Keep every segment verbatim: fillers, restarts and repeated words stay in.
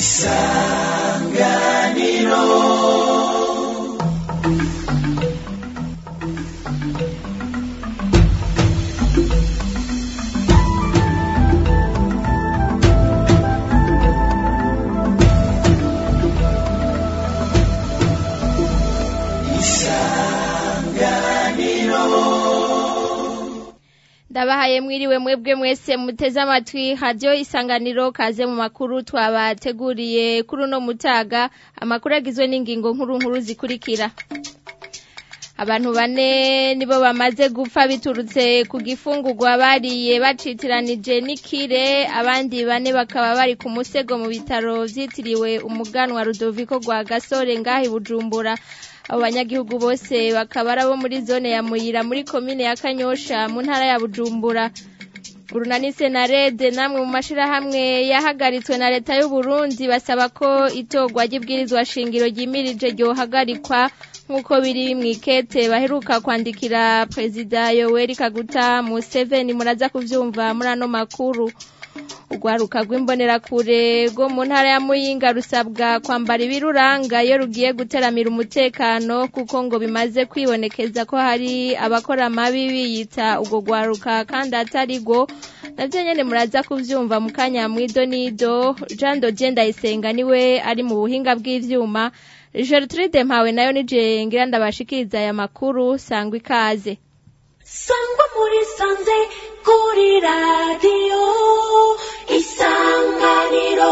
Isanganiro. Ndabahaye mwiriwe mwebwe mwese muteze amatwi radio Isanganiro, kaze mu makuru twabateguriye kuri uno mutaga. Amakuru agizwe n'ingingo nkuru nkuru zikurikira. Abantu bane nibo bamaze gupfa biturutse ku gifungurwa bariye bacitiranije n'ikire, abandi bane bakaba bari ku musego mu bitaro vyitiriwe umuganwa Rudoviko rwa Gasore ngahi Bujumbura. Abo banyagihugu bose bakaba arabo muri zone ya Muyira muri komine ya Kanyosha mu ntara ya Bujumbura. Urunani Senarede namwe mu mashirahamwe yahagaritswe na leta y'u Burundi basaba ko itogwa ry'ibwirizwa shingiro ryimirije ryohagarikwa nkuko biri mwikete baheruka kwandikira Prezida Yoweri Kaguta Museveni. Muraza kuvyumva muri ano makuru. Ugwaruka rw'imbonerakure rwo mu ntara ya Muyinga rusabwa kwambara ibiruranga iyo rugiye guteramira umutekano, kuko ngo bimaze kwibonekeza ko hari abakora amabi biyita ubwo gwaruka kandi atarigo. Navyo nyene muraza kuvyumva mu kanya mwido nido. Jean Dodie Ndayisenga niwe ari mu buhinga bw'ivyuma. Gertrude Mpawe nayo nije ngira ndabashikiriza aya makuru. Sangwa ikaze. Sangwa muri sanze kuri radio Isanganiro.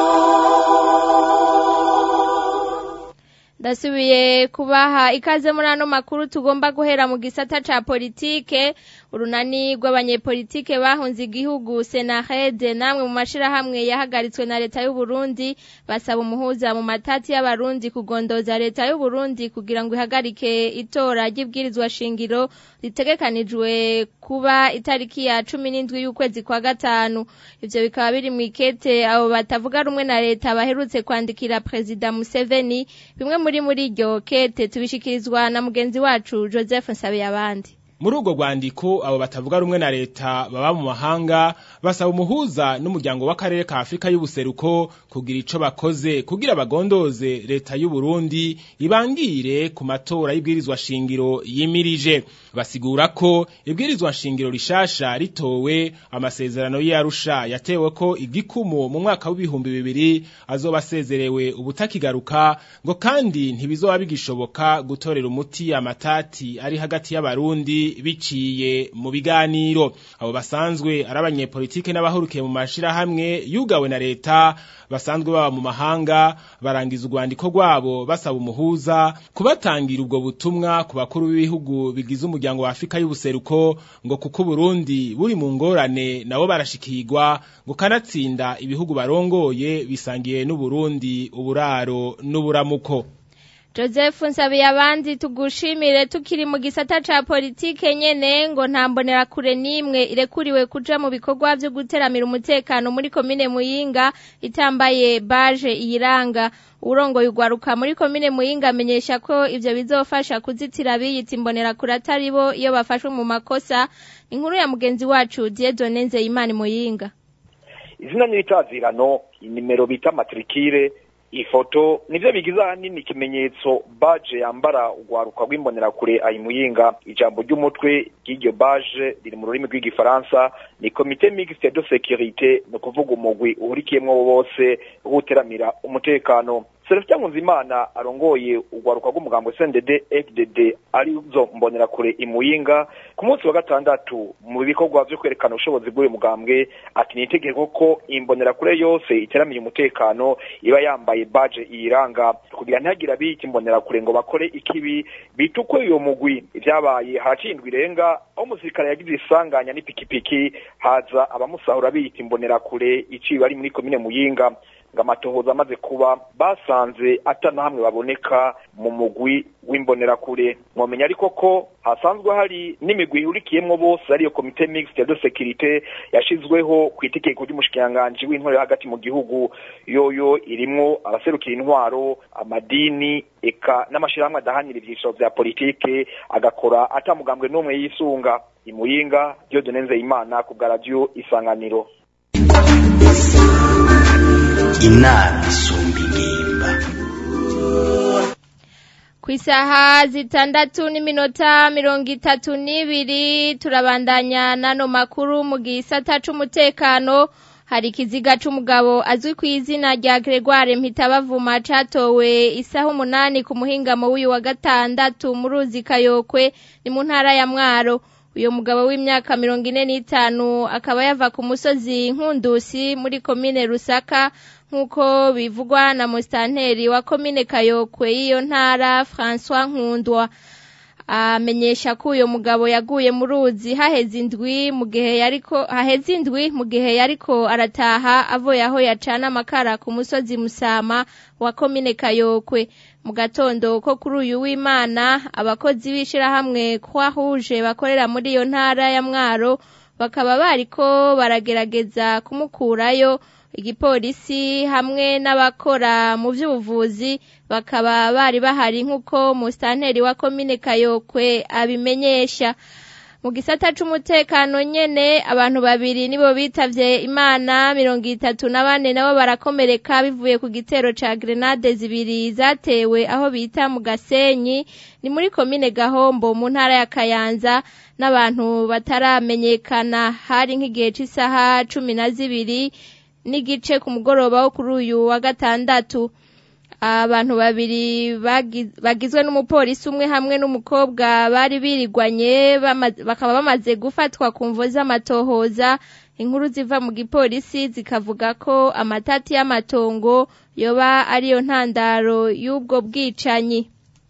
Ndasubiye kubaha ikaze muri ano makuru. Tugomba guhera mu gisata ca politike. Urunani rw'abanyepolitike bahunze igihugu Senarede namwe mu mashirahamwe yahagaritswe na leta y'u Burundi basaba umuhuza mu matati y'abarundi kugondoza leta y'u Burundi kugira ngo ihagarike itora ry'ibwirizwa shingiro ritegekanijwe kuba itariki ya cumi n'indwi y'ukwezi kwa gatanu. Ivyo bikaba biri mwikete abo batavuga rumwe na leta baherutse kwandikira Prezida Museveni. Bimwe muri muri iryo kete tubishikirizwa na mugenzi wacu Joseph Nsabiyabandi. Muri urwo rwandiko abo batavuga rumwe na leta baba mu mahanga basaba umuhuza n'umuryango w'akarere ka Afrika y'ubuseruko kugira ico bakoze kugira bagondoze leta y'u Burundi ibangire ku matora y'ibwirizwa shingiro yimirije. Basigura ko ibwirizwa shingiro rishasha ritowe amasezerano y'Arusha yatewe ko igikumu mu mwaka w'ibihumbi bibiri azoba asezerewe ubutakigaruka, ngo kandi ntibizoba bigishoboka gutorera umuti amatati ari hagati y'abarundi biciye mu biganiro. Abo basanzwe ari abanyepolitike n'abahurukiye mu mashirahamwe yugawe na leta basanzwe baba mu mahanga barangiza urwandiko rwabo basaba umuhuza kubatangira ubwo butumwa ku bakuru b'ibihugu bigize umuryango wa Afrika y'ubuseruko, ngo kuko Burundi buri mu ngorane nabo barashikirwa, ngo kanatsinda ibihugu barongoye bisangiye n'u Burundi uburaro n'uburamuko. Joseph Nsabiyabandi tugushimire. Tukiri mu gisata ca politike nyene, ngo ntambonera kure nimwe irekuriwe kuja mu bikorwa vyo guteramira umutekano muri komine Muyinga itambaye baje iyiranga. Urongoye ugwaruka muri komine Muyinga amenyesha ko ivyo bizofasha kuzitira biyita imbonera kure ataribo iyo bafashwe mu makosa. Inkuru ya mugenzi wacu Dieudonne Nzeyimana Muyinga. Izina n'itazirano, inimero bita matrikire, ifoto nivyo bigize ahanini ikimenyetso baje yambara ugwaruka rw'imbonera kure ayi Muyinga. Ijambo ry'umutwe ry'iryo baje riri mu rurimi rw'igifaransa ni Comité Mixte de Sécurité, no kuvuga umugwi uhurikiyemwo bose guteramira umutekano. Serafia Nkunzimana arongoye ugwaruka rw'umugambo C N D D F D D ari zo mbonera kure i Muyinga ku munsi wa gatandatu mu bikorwa byo kwerekana ubushobozi bw'uyu mugambwe, ati nitegeko ko imbonera kure yose iteramiye umutekano iba yambaye badge iyiranga kugira ntagira biki imbonera kure ngo bakore ikibi bitukwe uyo mugwi. Ivyabaye haracindwa irenga aho umusirikare yagize isanganya n'ipikipiki haza abamusahura biyita imbonera kure iciye bari muri komine Muyinga. Ngamatohoza amaze kuba basanze atana hamwe baboneka mu mugwi w'imbonera kure. Mwomenya ariko ko hasanzwe hari n'imigwi ihurikiyemwo bose ariyo Comité Mixte de Sécurité yashizweho ku itegeko ry'umushikiranganje w'intwaro hagati mu gihugu. Yoyo irimwo abaserukira intwaro, amadini, eka n'amashirahamwe adahanira ivyiciro vya politike, agakora atamugambwe n'umwe yisunga. I Muyinga, Dieudonne Nzeyimana ku bwa radio Isanganiro. Inama isumbi Kwisaha zitandatu n'iminota mirongo itatu n'ibiri turabandanya nano makuru mu gisata c'umutekano. Hari ikiziga c'umugabo azwi ku izina rya Gregoire Mpitabavuma catowe isaha umunani ku muhingamo w'uyu wa gatandatu mu ruzi Kayokwe ni mu ntara ya Mwaro. Uyo mugabo w'imyaka mirongo ine n'itanu akaba yava ku musozi Nkundusi muri komine Rusaka nkuko bivugwa na mustanteri wa komine Kayokwe iyo ntara François Nkundwa. Amenyesha ko uyo mugabo yaguye mu ruzi haheze indwi mu gihe yariko haheze indwi mu gihe yariko arataha avoye aho yacana amakara ku musozi Musama wa komine Kayokwe. Mu gatondo ko kuri uyu w'Imana abakozi bishira hamwe kwahuje bakorera muri iyo ntara ya Mwaro bakaba bariko baragerageza kumukurayo. Igipolisi hamwe n'abakora mu by'ubuvuzi bakaba bari bahari nkuko mustanteri wa komine Kayokwe abimenyesha. Mu gisata c'umutekano nyene abantu babiri nibo bitavye Imana mirongo itatu na bane nabo barakomereka bivuye ku gitero ca grenade zibiri zatewe aho bita mu Gasenyi ni muri komine Gahombo mu ntara ya Kayanza n'abantu bataramenyekana. Hari nk'igihe c'isaha cumi na zibiri n'igice ku mugoroba wo kuri uyu wa gatandatu. Abantu babiri bagizwe n'umupolisi umwe hamwe n'umukobwa bari birigwanye bakaba bamaze gufatwa ku mvo z'amatohoza. Inkuru ziva mu gipolisi zikavuga ko amatati y'amatongo yoba ariyo ntandaro y'ubwo bwicanyi.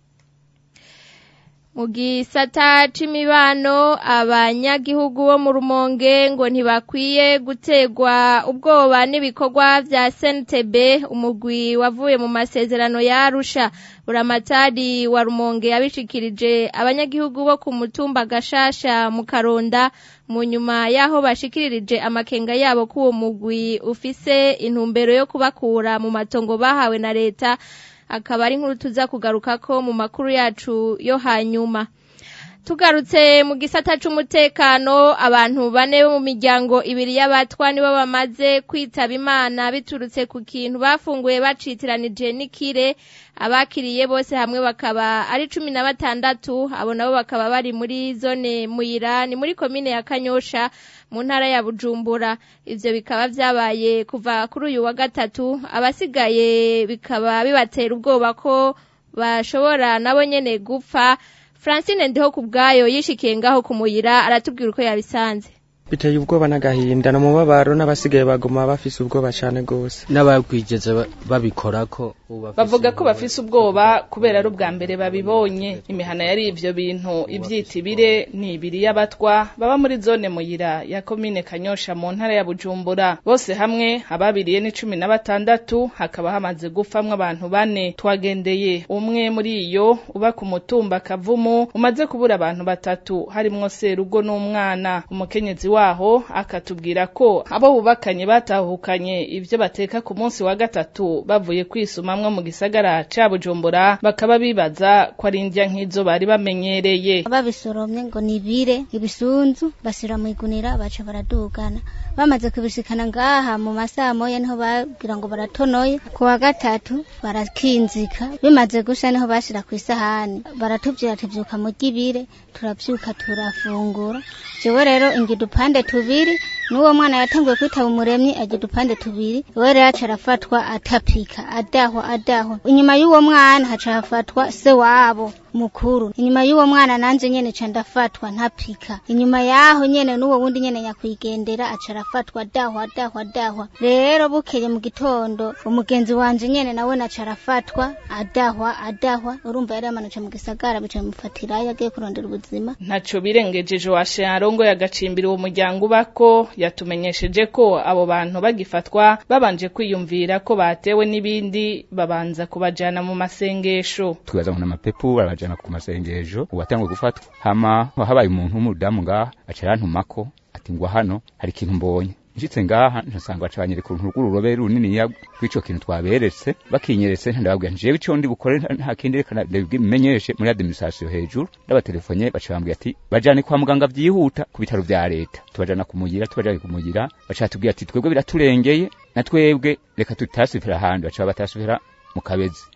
Mu gisata c'imibano abanyagihugu bo mu Rumonge ngo ntibakwiye gutegwa ubwoba n'ibikorwa vya S N T B umugwi wavuye mu masezerano ya Arusha. Buramatari wa Rumonge yabishikirije abanyagihugu bo ku mutumba Gashasha mu Karonda mu nyuma yaho bashikiririje amakenga yabo ko uwo mugwi ufise intumbero yo kubakura mu matongo bahawe na leta. Akaba ari nkuru tuza kugaruka ko mu makuru yacu yo hanyuma. Tugarutse mu gisata c'umutekano abantu bane mu miryango ibiri y'abatwa nibo bamaze kwitaba Imana biturutse ku kintu bafunguye bacitiranije n'ikire. Abakiriye bose hamwe bakaba ari cumi na batandatu. Abo nabo bakaba bari muri zone Muyira ni muri komine ya Kanyosha mu ntara ya Bujumbura. Ivyo bikaba vyabaye kuva kuri uyu wa gatatu. Abasigaye bikaba bibatera ubwoba ko bashobora nabo nyene gupfa. Francine Ndiho kubgayo yishikiye ngaho kumuyira aratubwira uko yabisanze. Biteye ubwoba n'agahinda no mubabaro n'abasigaye bagoma bafise ubwoba cyane gose. N'abakwigeze babikorako bavuga ko bafise ubwoba kubera ari ubwa mbere babibonye. Imihana yari ivyo bintu ivyitibire ni ibiri y'abatwa baba muri zone Muyira ya komine Kanyosha mu ntara ya Bujumbura. Bose hamwe ababiriye ni cumi na batandatu hakaba hamaze gufamwa abantu bane. Twagendeye umwe muri iyo uba ku mutumba Kavumu umaze kubura abantu batatu harimwo serugo n'umwana. Umukenyezi waho akatubwira ko abo bubakanye batahukanye ivyo bateka ku munsi wa gatatu bavuye kwisumamwe mu gisagara ca Bujumbura bakaba bibaza ko ari indya nk'izo bari bamenyereye. Babisoromye ngo nibire ibisunzu basira mu igunira baca baradugana. Bamaze kubishikana ngaha mu masaha moya niho bagira ngo baratonoye. Ku wa gatatu barakinzika bimaze gusha niho bashira ku isahani baratubwira tuvyuka mu gibire turavyuka turafungura. Jewe rero ingidu pande tubiri nuwo mwana yatanguye kwitaba umuremyi aje dupande tubiri we rero acarafatwa atapika adahwa adahwa. Inyuma y'uwo mwana hacafatwa se wabo mukuru. Inyuma y'uwo mwana nanje nyene ca ndafatwa ntapika. Inyuma yaho nyene nuwo wundi nyene nyakwigendera acarafatwa adahwa adahwa adahwa. Rero bukeye mu gitondo umugenzi wanje nyene nawe nacarafatwa adahwa adahwa. Urumva yari amanuka mu gisagara bica mufatira yagiye kurondera ubuzima. Ntaco birengejeje washe arongo yagacimbira uwo muryango bako yatumenyesheje ko abo bantu bagifatwa babanje kwiyumvira ko batewe n'ibindi babanza kubajana mu masengesho. Twibaza ngo n'amapepu barabajana ku masengesho uwatangwe gufatwa hama habaye umuntu w'umudamu ngaha acarantumako ati ngwa hano hari ikintu mbonye. Njitse ngaha nsanga bacabanyere ku rururobe runini ya kwico kintu twaberetse bakinyeretse ndababwira njewe ico ndi bukore nta kindi reka ndabimenyeshe muri administration hejuru ndabatelefone bacabambwira ati bajane kwa muganga vyihuta ku bitaro vya leta tubajana kumugira tubajane kumugira bacatubwira ati twebwe biraturengeye na twebwe reka tutasifira handi bacaba batasifira mu Kabezi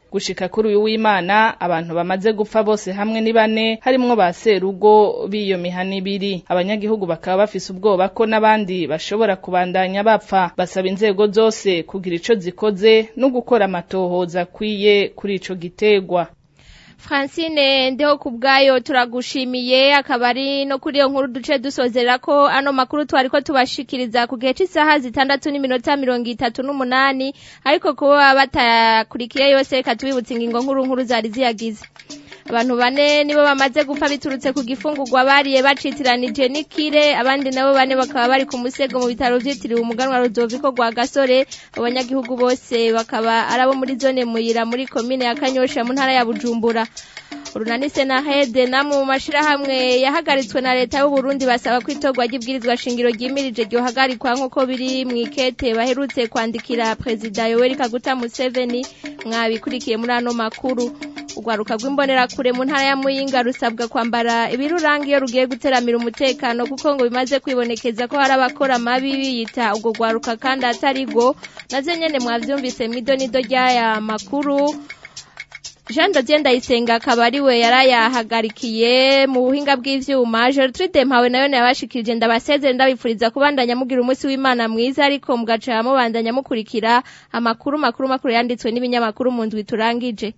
gushika kuri uyu w'Imana abantu bamaze gupfa bose hamwe ni bane harimwo ba serugo biyo mihana ibiri. Abanyagihugu bakaba bafise ubwoba ko n'abandi bashobora kubandanya bapfa, basaba inzego zose kugira ico zikoze no gukora amatohoza kwiye kuri ico gitegwa. Francine ndeho kubgayo turagushimiye akabari no kuri iyo nkuru duce dusozera ko ano makuru twari ko tubashikiriza ku gihe cy'isaha zitandatu n'iminota mirongo itatu n'umunani ariko kuba batakurikiye yose katubibutse ingingo nkuru nkuru zari ziyagize. Abantu bane nibo bamaze gupfa biturutse ku gifungurwa bariye bacitiranije n'ikire, abandi nabo bane bakaba bari ku musego mu bitaro vyitiriwe umuganwa Rudoviko rwa Gasore. Abanyagihugu bose bakaba arabo muri zone Muyira muri komine ya Kanyosha mu ntara ya Bujumbura. Urunanise na hede namwe mu mashirahamwe yahagaritswe na leta y'u Burundi basaba kwitogwa ry'ibwirizwa shingiro ryimirije ryo hagarikwa nkuko biri mwikete baherutse kwandikira president Yoweri Kaguta Museveni. Mwabikurikiye muri ano makuru. Ugwaruka rw'imbonera kure mu ntara ya Muyinga rusabwa kwambara ibiruranga iyo rugiye guteramira umutekano kuko ngo bimaze kwibonekeza ko hari abakora amabi biyita ubwo gwaruka kandi atarigo. Naze nyene mwavyumvise mwidonido ry'aya makuru. Jean Dodier Ndayisenga akaba ari we yarayahagarikiye mu buhinga bw'ivyuma. Gertrude Mpawe nayo yabashikirije ndabasezere ndabipfuriza kubandanya mugira umunsi w'Imana mwiza ariko mugaca mubandanya mukurikira amakuru makuru makuru yanditswe n'ibinyamakuru mu ndwi turangije.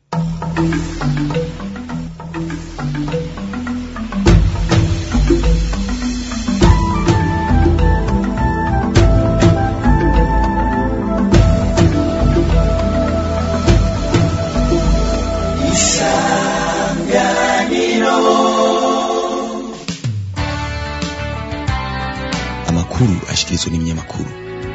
Amakuru ashikirizwa n'ibinyamakuru.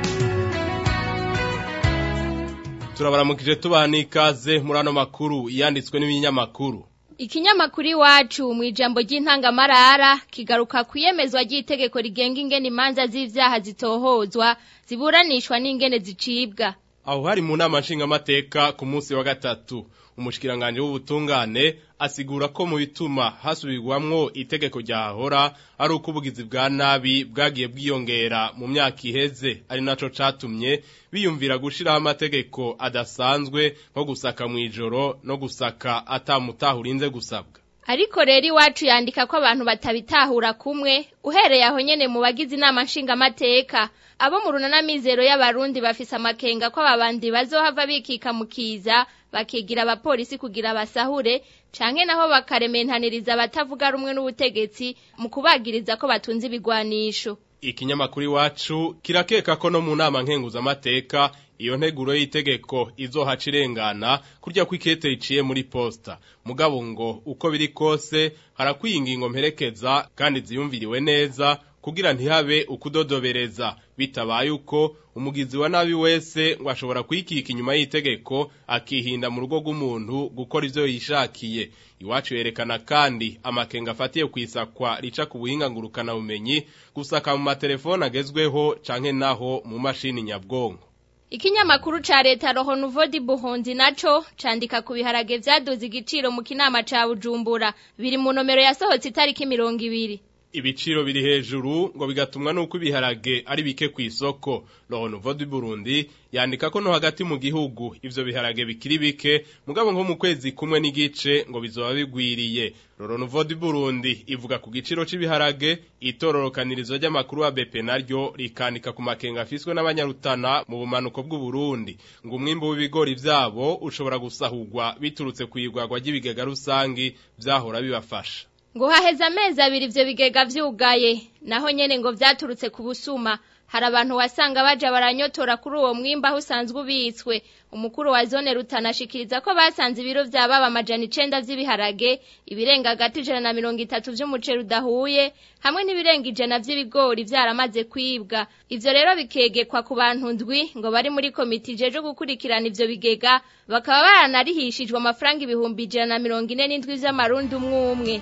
Turabaramukije tubana ikaze muri ano makuru yanditswe n'ibinyamakuru. Ikinyamakuru iwacu mu ijambo ry'intangamarara kigaruka kuyemezwa ry'itegeko rigenga ingene imanza z'ivyaha zitohozwa ziburanishwa n'ingene zicibwa. Aho hari mu nama nshingamateka ku munsi wa gatatu umushikiranganje w'ubutungane asigura ko mu bituma hasubirwamwo itegeko ryahora ari uko ubugizi bwa nabi bwagiye bwiyongera mu myaka iheze, ari naco catumye biyumvira gushiraho amategeko adasanzwe nko gusaka mu ijoro no gusaka atamutaha urinze gusabwa. Ariko rero iwacu yandika ko abantu batabitahura kumwe uhereye aho nyene mu bagize inama nshingamateka. Abo mu runana mizero y'abarundi bafise amakenga ko ababandi bazohava bikika mukiza bakigira abapolisi kugira basahure canke naho bakarementaniriza abatavuga rumwe n'ubutegetsi mu kubagiriza ko batunze ibigwanisho. Ikinyamakuru iwacu kirakeka ko no mu nama nkenguza amateka iyo nteguro y'itegeko izohaca irengana kurya kw'ikete riciye muri posta. Mugabo ngo uko biri kose harakwiye ingingo mperekeza kandi ziyumviriwe neza kugira ntihabe ukudodobereza, bitabaye uko umugizi wa nabi wese ngo ashobora kwikika inyuma y'itegeko akihinda mu rugo rw'umuntu gukora ivyo yishakiye. Iwacu yerekana kandi amakenga afatiye kwisakwa rica ku buhinga ngurukana bumenyi, gusaka mu matelefone agezweho canke naho mu mashini nyabwonko. Ikinyamakuru ca leta Roho Nouveau du Burundi naco candika ku biharage vyaduze igiciro mu kinama ca Bujumbura, biri mu nomero yasohotse itariki mirongo ibiri. Ibiciro biri hejuru ngo bigatumwa nuko ibiharage ari bike ku isoko. Roho Nouveau du Burundi yandika ko no hagati mu gihugu ivyo biharage bikiri bike, mugabo nko mu kwezi kumwe n'igice ngo bizoba bigwiriye. Roho Nouveau du Burundi ivuga ku giciro c'ibiharage, itororokanirizo ry'amakuru wa B P naryo rikandika ku makenga afiswe n'abanyarutana mu bumanuko bw'u Burundi, ngo umwimbo w'ibigori vyabo ushobora gusahurwa biturutse kwigwagwa ry'ibigega rusangi vyahora bibafasha. Ngo haheza amezi abiri ivyo bigega vyugaye, naho nyene ngo vyaturutse ku busuma. Hari abantu wasanga baje baranyotora kuri uwo mwimba aho usanzwe ubitswe. Umukuru wa zone Rutana ashikiriza ko basanze ibiro vy'ababa amajana icenda vy'ibiharage, ibirenga hagati ijana na mirongo itatu vy'umuceri udahuye, hamwe n'ibirenga ijana vy'ibigori vyaramaze kwibwa. Ivyo rero bikegekwa ku bantu ndwi ngo bari muri komite ijeje gukurikirana ivyo bigega, bakaba baranarihishijwe amafaranga ibihumbi ijana na mirongo ine n'indwi vy'amarundi umwe umwe.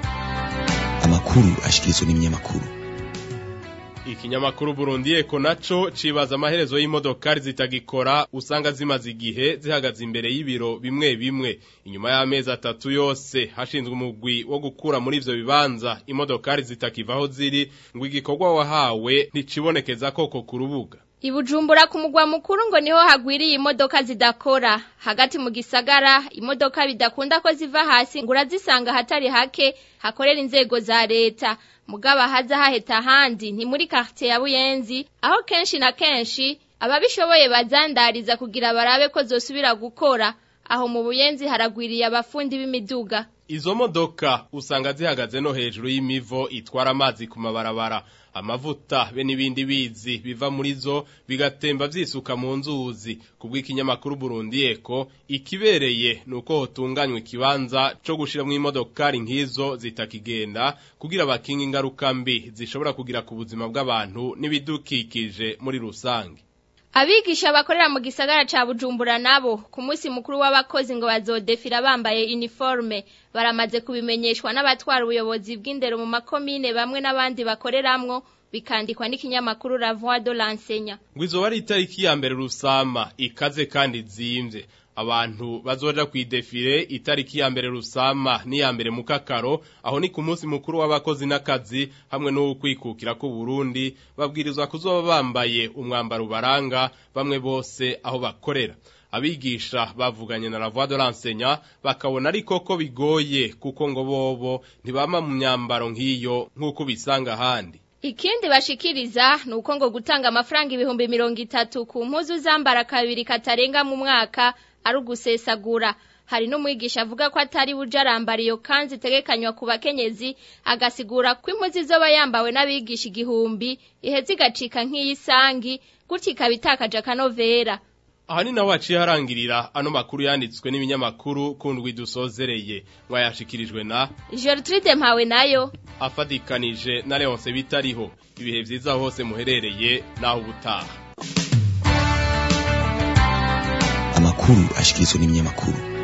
Amakuru ashikirizwa n'ibinyamakuru. Ikinyamakuru Burundi Eko naco cibaza amaherezo y'imodokari zitagikora, usanga zimaze igihe zihagaze imbere y'ibiro bimwe bimwe. Inyuma y'amezi atatu yose hashinzwe umugwi wo gukura muri ivyo bibanza imodokari zitakivaho ziri, ngo igikorwa wahawe nticibonekeza koko ku rubuga. Ibujumbura ku mugwa mukuru ngo niho hagwiriye imodoka zidakora hagati mu gisagara imodoka bidakunda ko ziva hasi ngura zisanga hatari hake hakorera inzego za leta mugaba haza haheta handi ni muri quartier ya Buyenzi aho kenshi na kenshi ababishoboye bazandariza kugira barabe ko zosubira gukora aho mu Buyenzi haragwiriye abafundi b'imiduga. Izo modoka usanga zihagaze no hejuru y'imivo itwara amazi ku mabarabara amavuta be nibindi bizi biva muri zo bigatemba vyisuka mu nzuzi kubw'ikinyamakuru Burundi Eko ikibereye nuko hotunganywe kibanza cyo gushira mu imodokari nkizo zitakigenda kugira bakinga ingaruka mbi zishobora kugira ku buzima bw'abantu n'ibidukikije muri rusange. Abigisha bakorera mu gisagara ca Bujumbura nabo ku munsi mukuru w'abakozi ngo bazodefira bambaye uniforme baramaze kubimenyeshwa n'abatwara ubuyobozi bw'indero mu makomine bamwe n'abandi bakoreramwo bikandikwa n'ikinyamakuru La Voix de l'Enseignant. Ngwizo bari itariki ya mbere rusama ikaze kandi zimvye abantu bazoja kwidefire itariki ya mbere rusama ni ya mbere mukakaro aho ni ku munsi mukuru w'abakozi n'akazi hamwe no kwikukira ku Burundi babwirizwa kuzoba bambaye umwambaro baranga bamwe bose aho bakorera. Abigisha bavuganye na La Voix de l'Enseignant bakabona ariko ko bigoye kuko ngo bobo ntibama mu myambaro nk'iyo nk'uko bisanga handi. Ikindi bashikiriza nuko ngo gutanga amafaranga ibihumbi mirongo itatu ku mpuzu zambara kabiri katarenga mu mwaka ari ugusesagura. Hari n'umwigisha avuga ko atari bujarambara iyo kanzi itegekanywa ku bakenyezi agasigura ko impuzu zoba yambawe n'abigisha igihumbi iheze igacika nk'iyisangi gutyo ikabitakaje akanovera. Aha ni nawe waciye harangirira ano makuru yanditswe n'ibinyamakuru kundwi dusozereye mwayashikirijwe na Gertrude Mpawe nayo afadikanije na Leonce Bitariho. Ibihe vyiza hose muherereye naho ubutaha. Amakuru ashikirizwa n'ibinyamakuru.